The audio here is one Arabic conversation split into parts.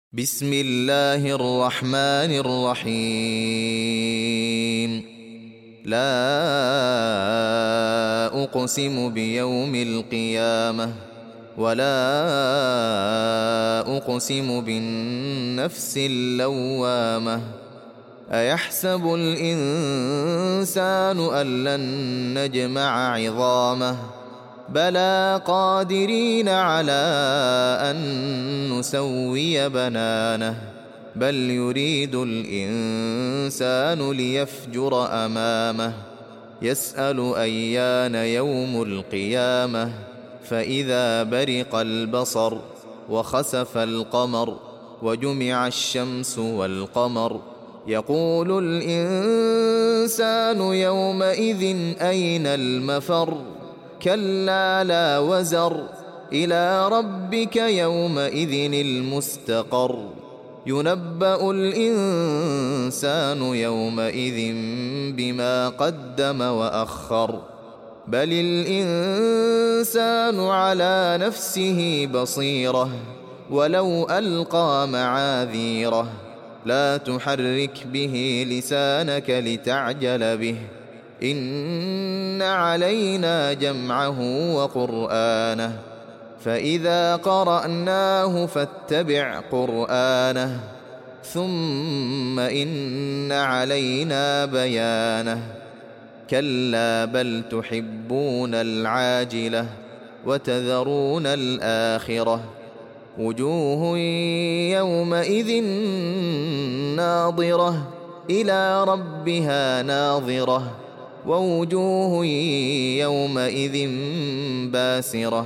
بسم الله الرحمن الرحيم. لا أقسم بيوم القيامة ولا أقسم بالنفس اللوامة. أيحسب الإنسان أن لن نجمع عظامه بلى قادرين على أن نسوي بنانه بل يريد الإنسان ليفجر أمامه يسأل أيان يوم القيامة فإذا برق البصر وخسف القمر وجمع الشمس والقمر يقول الإنسان يومئذ أين المفر كلا لا وزر إلى ربك يومئذ المستقر ينبأ الإنسان يومئذ بما قدم وأخر بل الإنسان على نفسه بصيرة ولو ألقى معاذيره لا تحرك به لسانك لتعجل به إن علينا جمعه وقرآنه فإذا قرأناه فاتبع قرآنه ثم إن علينا بيانه كلا بل تحبون العاجلة وتذرون الآخرة وجوه يومئذ ناظرة إلى ربها ناظرة ووجوه يومئذ باسرة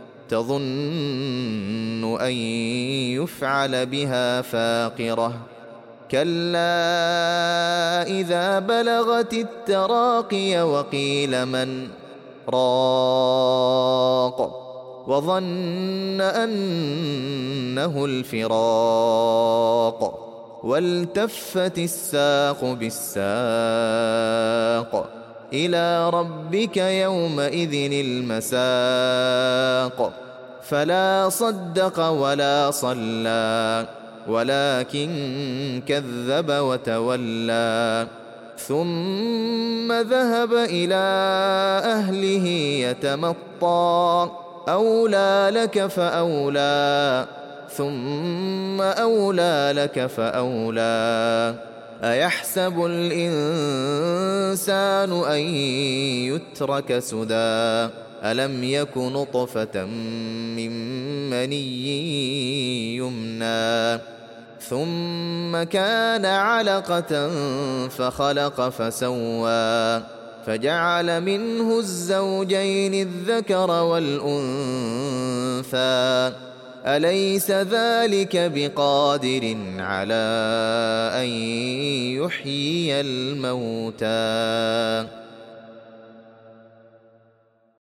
تظن أن يفعل بها فاقرة كلا إذا بلغت التراقي وقيل من راق وظن أنه الفراق والتفت الساق بالساق إلى ربك يومئذ المساق فلا صدق ولا صلى ولكن كذب وتولى ثم ذهب إلى أهله يتمطى أولى لك فأولى ثم أولى لك فأولى أيحسب الإنسان أن يترك سدى ألم يك نطفة من مني يمنى ثم كان علقة فخلق فسوى فجعل منه الزوجين الذكر والأنثى أليس ذلك بقادر على أن يحيي الموتى